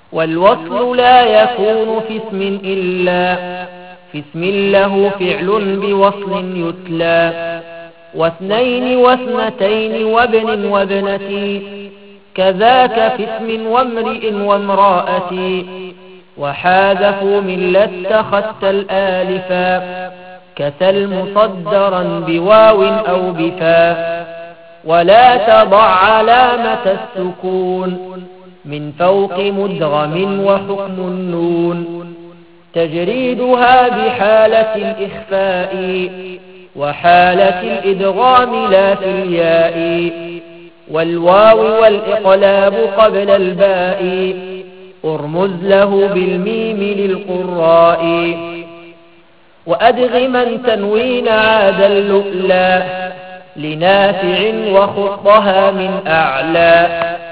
والوصل لا يكون في اسم إلا في اسم له فعل بوصل يتلى، واثنين واثنتين وابن وابنتي، كذاك في اسم وامرئ وامرأة، وحاذفوا من لاتخذت الآلفا، كسل مصدرا بواو أو بفا، ولا تضع علامة السكون من فوق مدغم وحكم النون، تجريدها بحالة الإخفاء وحالة الإدغام لا في الياء، والواو والإقلاب قبل الباء، ارمز له بالميم للقراء، وأدغما تنوين عاد اللؤلا لنافع وخطها من أعلى.